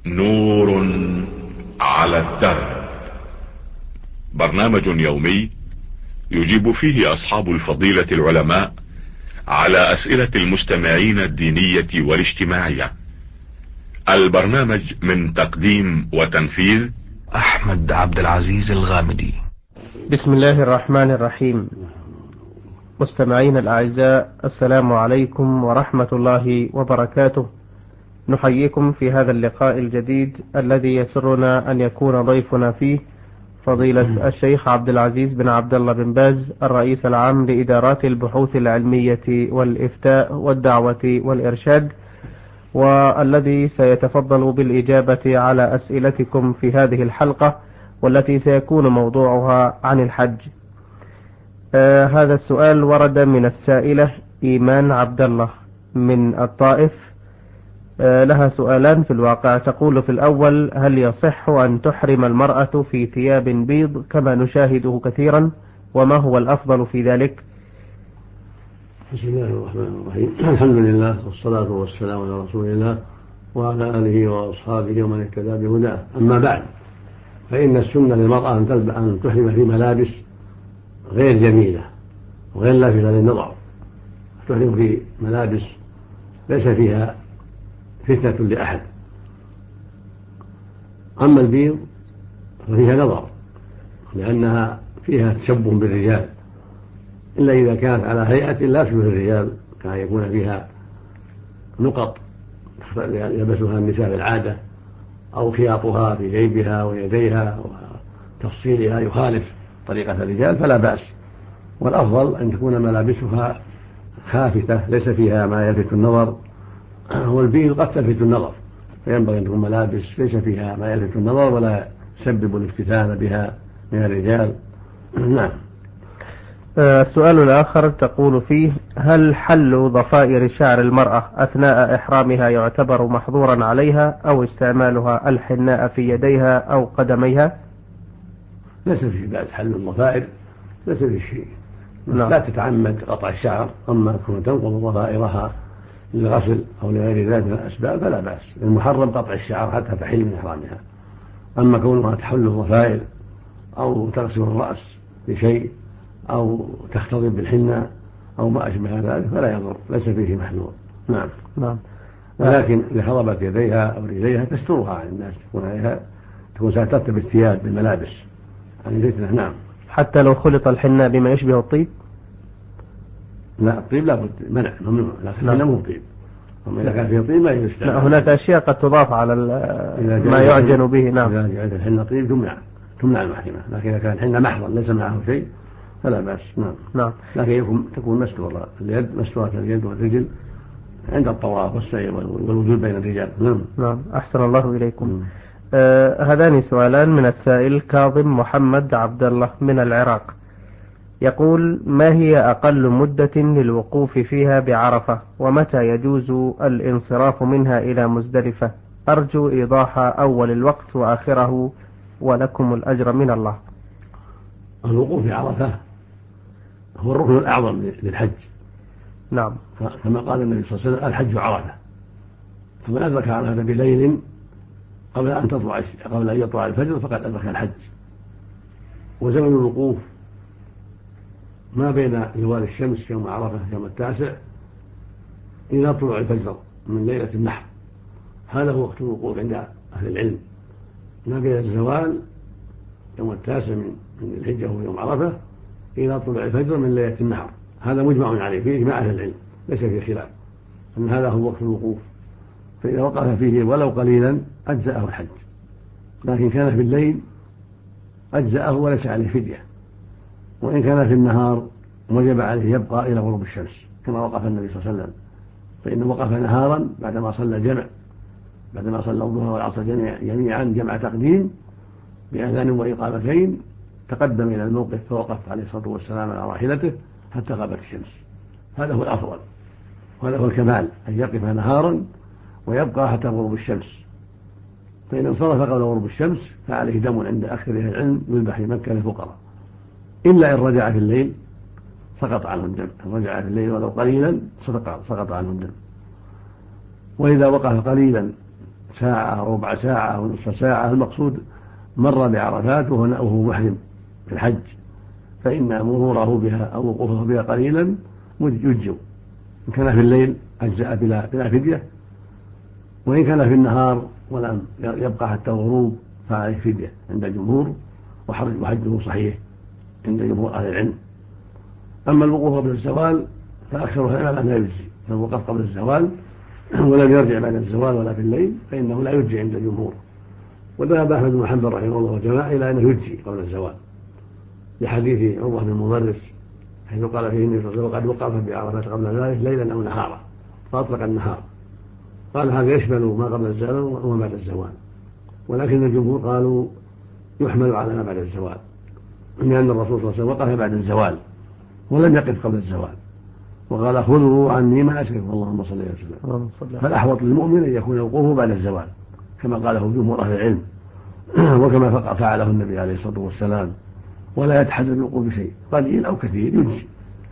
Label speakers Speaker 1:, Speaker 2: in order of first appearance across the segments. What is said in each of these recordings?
Speaker 1: نور على الدرب. برنامج يومي يجيب فيه أصحاب الفضيلة العلماء على أسئلة المستمعين الدينية والاجتماعية. البرنامج من تقديم وتنفيذ
Speaker 2: أحمد عبد العزيز الغامدي.
Speaker 3: بسم الله الرحمن الرحيم. مستمعين الأعزاء، السلام عليكم ورحمة الله وبركاته. نحييكم في هذا اللقاء الجديد الذي يسرنا أن يكون ضيفنا فيه فضيلة الشيخ عبد العزيز بن عبد الله بن باز، الرئيس العام لإدارات البحوث العلمية والإفتاء والدعوة والإرشاد، والذي سيتفضل بالإجابة على أسئلتكم في هذه الحلقة، والتي سيكون موضوعها عن الحج. هذا السؤال ورد من السائلة إيمان عبد الله من الطائف. لها سؤالان في الواقع. تقول في الأول: هل يصح أن تحرم المرأة في ثياب بيض كما نشاهده كثيرا؟ وما هو الأفضل في ذلك؟
Speaker 4: بسم الله الرحمن الرحيم. الحمد لله والصلاة والسلام على رسول الله وعلى آله وأصحابه ومن اهتدى بهداه. أما بعد، فإن السنة للمرأة أن تحرم في ملابس غير جميلة وغير لافتة للنظر، تحرم في ملابس ليس فيها فتنة لأحد. أما البيض ففيها نظر، لأنها فيها تشبه بالرجال، إلا إذا كانت على هيئة لا تشبه الرجال، كان يكون فيها نقط يلبسها النساء في العادة، أو خياطها في جيبها ويديها وتفصيلها يخالف طريقة الرجال، فلا بأس. والأفضل أن تكون ملابسها خافتة ليس فيها ما يلفت النظر، والبيض قد تلفت النظر، فينبغي أن تكون ملابس ليس فيها ما يلفت النظر ولا يسبب الافتتان بها من الرجال. نعم.
Speaker 3: السؤال الآخر تقول فيه: هل حل ضفائر شعر المرأة أثناء إحرامها يعتبر محظورا عليها، أو استعمالها الحناء في يديها أو قدميها؟
Speaker 4: ليس في بأس حل الضفائر، ليس في شيء.
Speaker 3: نعم.
Speaker 4: لا تتعمد قطع الشعر، أما تكون تنقض ضفائرها للغسل أو لغير ذلك من الأسباب فلا بأس. المحرم قطع الشعر حتى تحل من إحرامها. أما كونها تحل الضفائر أو تغسل الرأس بشيء أو تختضب بالحنة أو ما أشبه ذلك فلا يضر، ليس فيه محذور. نعم.
Speaker 3: نعم.
Speaker 4: ولكن إذا خضبت يديها أو رجليها تسترها عن الناس، تكون ساترة بالثياب بالملابس عن الفتنة. نعم.
Speaker 3: حتى لو خلط الحناء بما يشبه الطيب؟
Speaker 4: لا، الطيب لا بد منع ممنوع، لكن الحناء مو طيب. أما إذا كان فيه طيب ما يستعمل.
Speaker 3: هناك أشياء قد تضاف على ما يعجن به. نعم.
Speaker 4: إذا جعلت الحنة طيب تمنع المحرمة، لكن إذا كان الحنة محضا ليس معه شيء فلا بأس. نعم.
Speaker 3: نعم.
Speaker 4: لكن تكون مستورة اليد، مستورة اليد والرجل عند الطواف والسعي والوجود بين الرجال. نعم.
Speaker 3: نعم. أحسن الله إليكم. هذان سؤالان من السائل كاظم محمد عبد الله من العراق. يقول: ما هي أقل مدة للوقوف فيها بعرفة، ومتى يجوز الانصراف منها إلى مزدلفة؟ أرجو إيضاح أول الوقت وآخره، ولكم الأجر من الله.
Speaker 4: الوقوف في عرفة هو الركن الأعظم للحج.
Speaker 3: نعم.
Speaker 4: كما قال النبي صلى الله عليه وسلم: الحج عرفة. فمن أدرك عرفة بليل قبل أن يطلع الفجر فقد أدرك الحج. وزمن الوقوف ما بين زوال الشمس يوم عرفة يوم 9 إلى طلوع الفجر من ليلة النحر، هذا هو وقت الوقوف عند أهل العلم. ما بين الزوال يوم 9 من الحجة وهو يوم عرفة إلى طلوع الفجر من ليلة النحر، هذا مجمع عليه في إجماع أهل العلم، ليس فيه خلاف أن هذا هو وقت الوقوف. فإذا وقف فيه ولو قليلا أجزأه الحج، لكن كان في الليل أجزأه وليس عليه فدية. وإن كان في النهار وجب عليه يبقى إلى غروب الشمس كما وقف النبي صلى الله عليه وسلم، فإنه وقف نهارا بعدما صلى الجمع، بعدما صلى الظهر والعصر جميعا جمع تقديم بأذان وإقامتين، تقدم إلى الموقف فوقف عليه الصلاة والسلام على راحلته حتى غابت الشمس. هذا هو الأفضل وهذا هو الكمال، أن يقف نهارا ويبقى حتى غروب الشمس. فإن انصرف قبل غروب الشمس فعليه دم عند أكثر أهل العلم يذبح في مكة للفقراء، إلا إن رجع في الليل سقط عنه الدم. إن رجع في الليل ولو قليلا سقط عنه الدم. وإذا وقف قليلا ساعة أو ربع ساعة أو نصف ساعة، المقصود مر بعرفات وهو محرم في الحج، فإن مروره بها أو وقوفه بها قليلا يجزئ. إن كان في الليل أجزأ بلا فدية، وإن كان في النهار ولم يبقى حتى الغروب فعليه فدية عند الجمهور، وحجه صحيح عند جمهور أهل العلم. أما الوقوف قبل الزوال فأكثر العلماء لا يجزي، من وقف قبل الزوال ولم يرجع بعد الزوال ولا في الليل فإنه لا يجزي عند الجمهور. وذهب أحمد بن حنبل رحمه الله وجماعة إلى أنه يجزي قبل الزوال، لحديث عروة بن المضرس حيث قال فيه النبي صلى الله عليه وسلم: قد وقف بعرفات قبل ذلك ليلا أو نهارا، فأطلق النهار. قال هذا يشمل ما قبل الزوال وما بعد الزوال، ولكن الجمهور قالوا يحمل على ما بعد الزوال، لأن الرسول صلى الله عليه وسلم وقف بعد الزوال ولم يقف قبل الزوال، وقال: خذوا عني مناسككم اللهم صل وسلم. فالأحوط للمؤمن أن يكون وقوفه بعد الزوال كما قاله جمهور أهل العلم، وكما فعله النبي عليه الصلاة والسلام، ولا يتحدد الوقوف بشيء قليل أو كثير يجزي.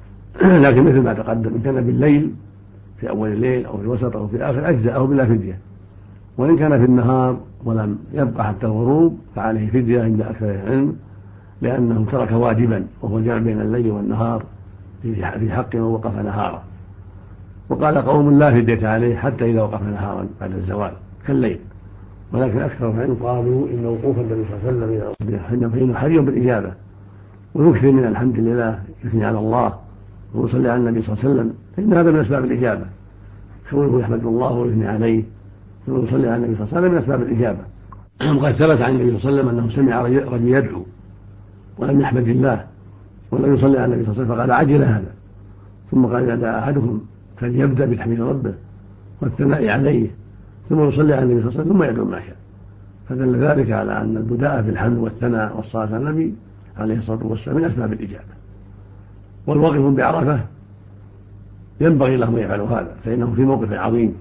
Speaker 4: لكن مثل ما تقدم إن كان بالليل في أول الليل أو في الوسط أو في آخر أجزأه بلا فدية، وإن كان في النهار ولم يبقى حتى الغروب فعليه فدية عند أكثر العلم، لأنه ترك واجبا وهو الجمع بين الليل والنهار في حق من وقف نهارا. وقال قوم لا فدية عليه حتى إذا وقف نهارا بعد الزوال كالليل، ولكن أكثر العلم قالوا إن وقوف النبي صلى الله عليه وسلم فإنه حري بالإجابة، ويكثر من الحمد لله، يثني على الله ويصلي على النبي صلى الله عليه وسلم، فإن هذا من أسباب الإجابة، كونه يحمد الله ويثني عليه ويصلي على النبي صلى الله عليه وسلم من أسباب الإجابة. وقد ثبت عن النبي صلى الله عليه وسلم أنه سمع رجل يدعو ولم يحمد الله ولم يصلي على النبي صلى الله عليه وسلم، فقال: عجل هذا. ثم قال: إذا دعا أحدكم فليبدأ بتحميد ربه والثناء عليه ثم يصلي على النبي صلى الله عليه وسلم ثم يدعو ما شاء. فدل ذلك على أن البداء بالحمد والثناء والصلاة على النبي عليه الصلاة والسلام من أسباب الإجابة. والواقف بعرفة ينبغي لهم أن يفعلوا هذا، فإنه في موقف عظيم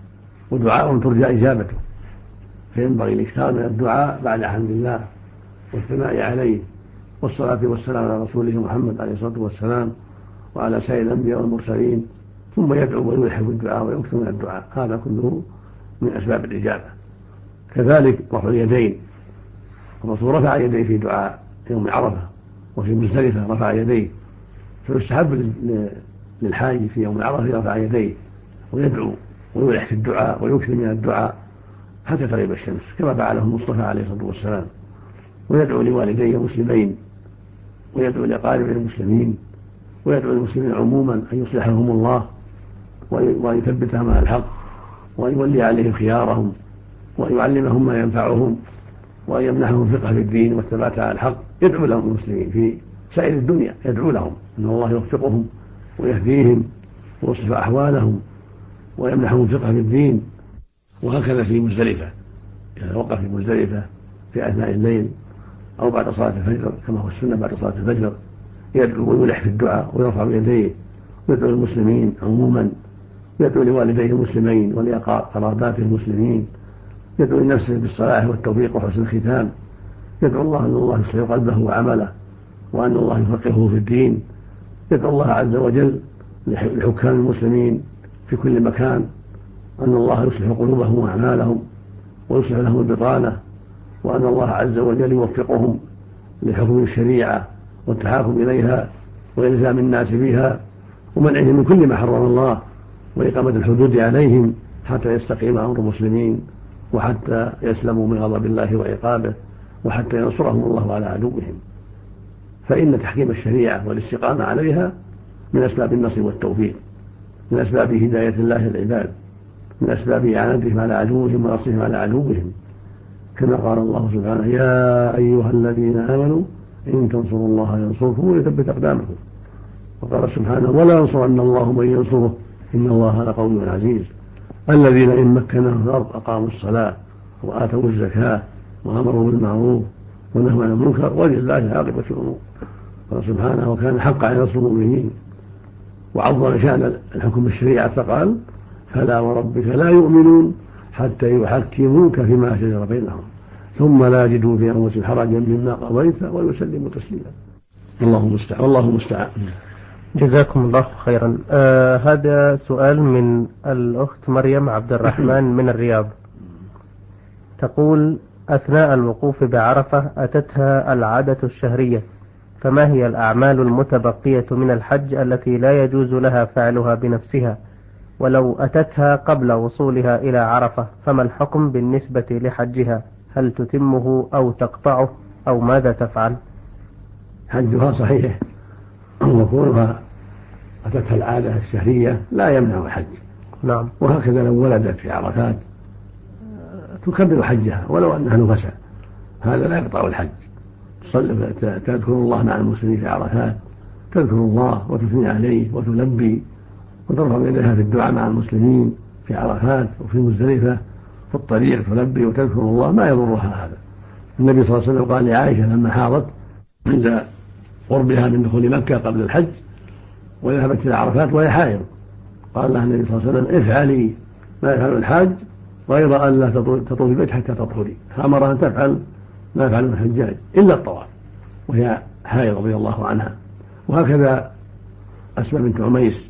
Speaker 4: ودعاء ترجى إجابته، فينبغي الإكثار من الدعاء بعد حمد الله والثناء عليه والصلاة والسلام على رسوله محمد عليه الصلاة والسلام وعلى سائر الأنبياء والمرسلين، ثم يدعو ويلحق الدعاء ويكثر من الدعاء، هذا كله من أسباب الإجابة. كذلك رفع اليدين، الرسول رفع يديه في دعاء يوم عرفة وفي مزدلفة رفع يديه، فيستحب للحاج في يوم عرفة يرفع يديه ويدعو ويلح في الدعاء ويكثر من الدعاء حتى تغيب الشمس كما فعله المصطفى عليه الصلاة والسلام، ويدعو لوالديه المسلمين ويدعو لأقاربه المسلمين ويدعو للمسلمين عموما أن يصلحهم الله وأن يثبتهم على الحق وأن يولي عليهم خيارهم وأن يعلمهم ما ينفعهم وأن يمنحهم ثقة في الدين والثبات على الحق. يدعو لهم المسلمين في سائر الدنيا، يدعو لهم أن الله يوفقهم ويهديهم ويصلح أحوالهم ويمنحهم ثقة في الدين. وهكذا في مزدلفة، إذا وقف في مزدلفة في أثناء الليل أو بعد صلاة الفجر كما هو السنة بعد صلاة الفجر يدعو ويلح في الدعاء ويرفع يديه ويدعو للمسلمين عموما، يدعو لوالديه المسلمين ولقراباته المسلمين، يدعو لنفسه بالصلاح والتوفيق وحسن الختام، يدعو الله أن الله يصلح قلبه وعمله وأن الله يفقهه في الدين، يدعو الله عز وجل لحكام المسلمين في كل مكان أن الله يصلح قلوبهم وأعمالهم ويصلح لهم البطانة، وأن الله عز وجل يوفقهم لحكم الشريعة والتحاكم إليها وإلزام الناس بها ومنعهم من كل ما حرم الله وإقامة الحدود عليهم حتى يستقيم أمر المسلمين وحتى يسلموا من غضب الله وعقابه وحتى ينصرهم الله على عدوهم. فإن تحكيم الشريعة والاستقامة عليها من أسباب النصر والتوفيق، من أسباب هداية الله للعباد، من أسباب إعانتهم على عدوهم ونصرهم على عدوهم، كما قال الله سبحانه: يا أيها الذين آمنوا إن تنصروا الله ينصركم ويثبت أقدامكم. وقال سبحانه: ولا ينصرن الله من ينصره إن الله لقوي عزيز. الذين إن مكناهم في الأرض أقاموا الصلاة وآتوا الزكاة وأمروا بالمعروف ونهوا عن المنكر ولله عاقبة الأمور. قال سبحانه: وكان حقا على نصر المؤمنين. وعظم شأن الحكم بالشريعة فقال: فلا وربك لا يؤمنون حتى يحكموك فيما شجر بينهم ثم لا يجدوا في أنفسهم حرجا مما قضيت ويسلموا تسليما. والله المستعان.
Speaker 3: جزاكم الله خيرا. هذا سؤال من الأخت مريم عبد الرحمن من الرياض، تقول: أثناء الوقوف بعرفة أتتها العادة الشهرية، فما هي الأعمال المتبقية من الحج التي لا يجوز لها فعلها بنفسها؟ ولو أتتها قبل وصولها إلى عرفة فما الحكم بالنسبة لحجها؟ هل تتمه أو تقطعه أو ماذا تفعل؟
Speaker 4: حجها صحيح، وكونها أتتها العادة الشهرية لا يمنع الحج.
Speaker 3: نعم.
Speaker 4: وهكذا لو ولدت في عرفات تكمل حجها ولو أنها نفسا، هذا لا يقطع الحج. تذكر الله مع المسلمين في عرفات، تذكر الله وتثني عليه وتلبي وترفع يديها في الدعاء مع المسلمين في عرفات وفي مزدلفة في الطريق، تلبي وتذكر الله، ما يضرها هذا. النبي صلى الله عليه وسلم قال لعائشة لما حاضت عند قربها من دخول مكة قبل الحج وذهبت إلى عرفات وهي حائض، قال لها النبي صلى الله عليه وسلم: افعلي ما يفعل الحاج غير أن لا تطوفي البيت حتى تطهري، فأمرها أن تفعل ما يفعل الحجاج إلا الطواف، وهي حائض رضي الله عنها. وهكذا أسماء بنت عميس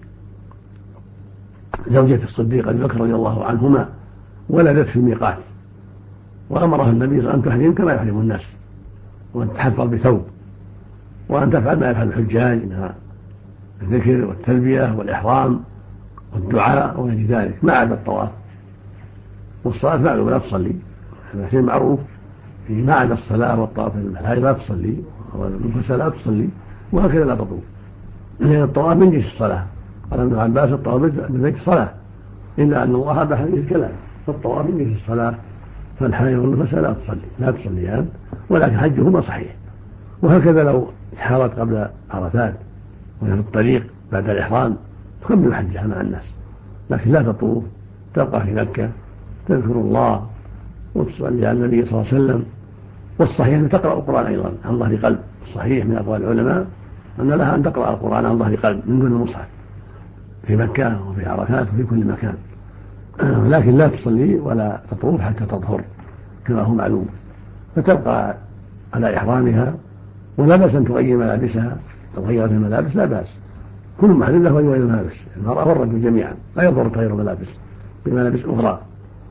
Speaker 4: زوجة الصديق أبي بكر رضي الله عنهما ولدت في الميقات، وأمرها النبي صلى الله عليه وسلم أن تحرم كما يحرم الناس، وأن تحفظ بثوب، وأن تفعل ما يفعل الحجاج من الذكر والتلبية والإحرام والدعاء وغير ذلك ما عدا الطواف. والصلاة معلومة لا تصلي، هذا شيء معروف، في ما عدا الصلاة والطواف الحائض لا تصلي والنفساء لا تصلي، وهكذا لا تطوف، لأن الطواف من جنس الصلاة. قال ابن عباس: الطواف بالبيت صلاة، إلا أن الله أباح به الكلام، فالطواف من جنس الصلاة، فالحائض والنفساء لا تصليان، ولكن حجهما صحيح. وهكذا لو حارت قبل عرفات وهي في الطريق بعد الإحرام تكمل حجها مع الناس، لكن لا تطوف، تبقى في مكة تذكر الله وتصلي على النبي صلى الله عليه وسلم. والصحيح أن تقرأ القرآن أيضا عن ظهر قلب، الصحيح من أقوال العلماء أن لها أن تقرأ القرآن عن ظهر قلب من دون المصحف في مكة وفي عرفات وفي كل مكان، لكن لا تصلي ولا تطوف حتى تطهر كما هو معلوم، فتبقى على إحرامها، ولا بأس أن تغير ملابسها. لو غيرت الملابس لا بأس، كل محرم له أن يغير الملابس، المرأة والرجل جميعا لا يضر تغير ملابس بملابس أخرى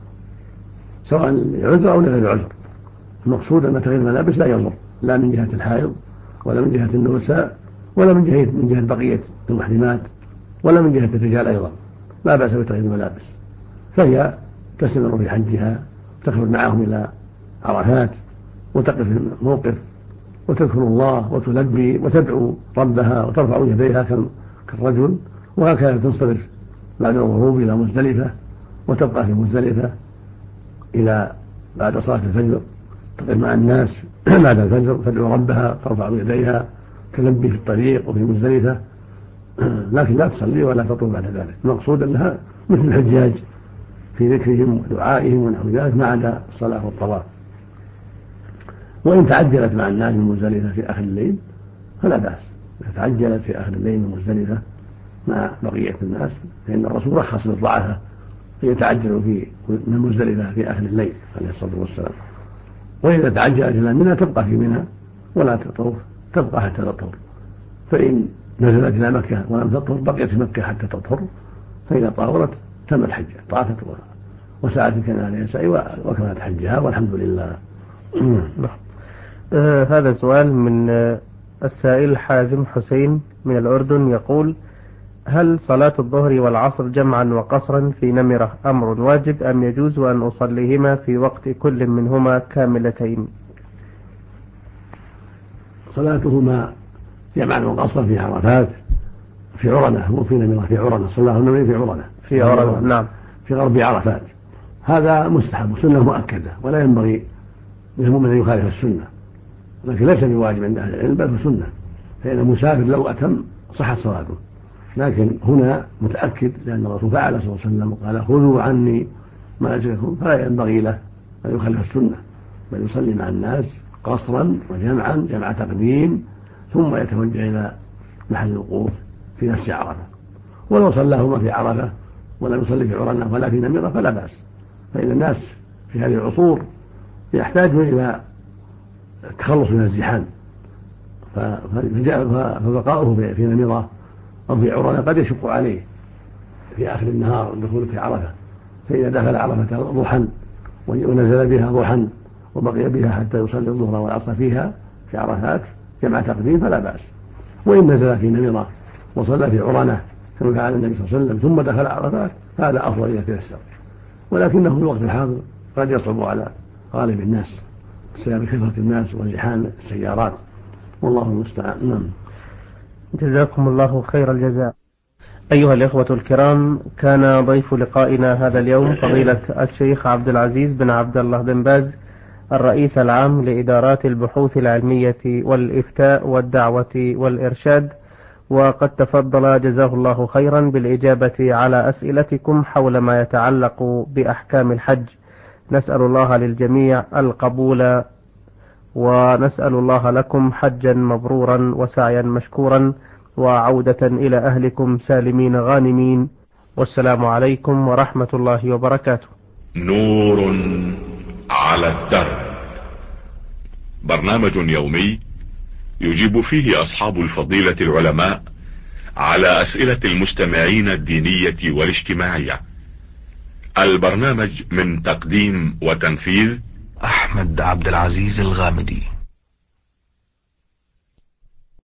Speaker 4: سواء لعذر أو لغير عذر. المقصود أن تغيير الملابس لا يضر، لا من جهة الحائض ولا من جهة النساء ولا من جهة بقية المحرمات ولا من جهة الرجال أيضا، لا بأس بتغيير الملابس. فهي تستمر في حجها، تخرج معهم إلى عرفات وتقف في الموقف وتذكر الله وتلبي وتدعو ربها وترفع يديها كالرجل، وهكذا تنصرف بعد الغروب إلى مزدلفة وتبقى في مزدلفة إلى بعد صلاة الفجر، تقف مع الناس بعد الفجر تدعو ربها ترفع يديها تلبي في الطريق وفي مزدلفة، لكن لا تصلي ولا تطوف بعد ذلك. المقصود أنها مثل الحجاج في ذكرهم ودعائهم ونحو ذلك ما عدا الصلاة والطواف. وإن تعجلت مع الناس من مزدلفة في آخر الليل فلا بأس، إذا تعجلت في آخر الليل من مزدلفة مع بقية الناس فإن الرسول رخص للضعفاء فيتعجلوا من مزدلفة في آخر الليل عليه الصلاة والسلام. وإذا تعجلت إلى منى تبقى في منى ولا تطوف، تبقى حتى تطهر، فإن نزلت إلى مكة ولم تطهر بقيت في مكة حتى تطهر، فإذا طهرت تم الحج، طافت وسعت كان عليها سعي وكملت حجها والحمد لله.
Speaker 3: هذا سؤال من السائل حازم حسين من الأردن، يقول: هل صلاة الظهر والعصر جمعا وقصرا في نمرة أمر واجب أم يجوز أن أصليهما في وقت كل منهما كاملتين؟
Speaker 4: صلاتهما جمعا وقصرا في عرفات في عرنة، مو في نمرة، في عرنة، صلاة النبي في عرنة
Speaker 3: نعم،
Speaker 4: في غرب عرفات، هذا مستحب وسنة مؤكدة، ولا ينبغي للمؤمن أن يخالف السنة، لكن ليس بواجب عند أهل العلم بل سنة، فإن المسافر لو أتم صحت صلاته، لكن هنا متأكد لأن الرسول فعل صلى الله عليه وسلم قال: خذوا عني مناسككم، فلا ينبغي له أن يخالف السنة بل يصلي مع الناس قصرا وجمعا جمع تقديم ثم يتوجه إلى محل الوقوف في نفس عرفة. ولو صلاهما في عرفة ولم يصلي في عرنة ولا في نمرة فلا بأس، فإن الناس في هذه العصور يحتاجون إلى التخلص من الزحام، فبقاؤه في نمرة أو في عرنة قد يشق عليه في آخر النهار الدخول في عرفة، فإذا دخل عرفة ضحى ونزل بها ضحى وبقي بها حتى يصلي الظهر والعصر فيها في عرفات جمع تقديم فلا بأس. وإن نزل في نمرة وصلى في عرنة كما فعل النبي صلى الله عليه وسلم ثم دخل عرفات فهذا أفضل إذا تيسر، ولكنه في الوقت الحاضر قد يصعب على غالب الناس بسبب كثرة الناس وازدحام السيارات، والله المستعان. نعم.
Speaker 3: جزاكم الله خير الجزاء. أيها الإخوة الكرام، كان ضيف لقائنا هذا اليوم فضيلة الشيخ عبد العزيز بن عبد الله بن باز، الرئيس العام لإدارات البحوث العلمية والإفتاء والدعوة والإرشاد، وقد تفضل جزاه الله خيرا بالإجابة على أسئلتكم حول ما يتعلق بأحكام الحج. نسأل الله للجميع القبول، ونسأل الله لكم حجا مبرورا وسعيا مشكورا وعودة إلى أهلكم سالمين غانمين، والسلام عليكم ورحمة الله وبركاته.
Speaker 1: نور على الدرب، برنامج يومي يجيب فيه أصحاب الفضيلة العلماء على أسئلة المستمعين الدينية والاجتماعية. البرنامج من تقديم وتنفيذ
Speaker 2: أحمد عبد العزيز الغامدي.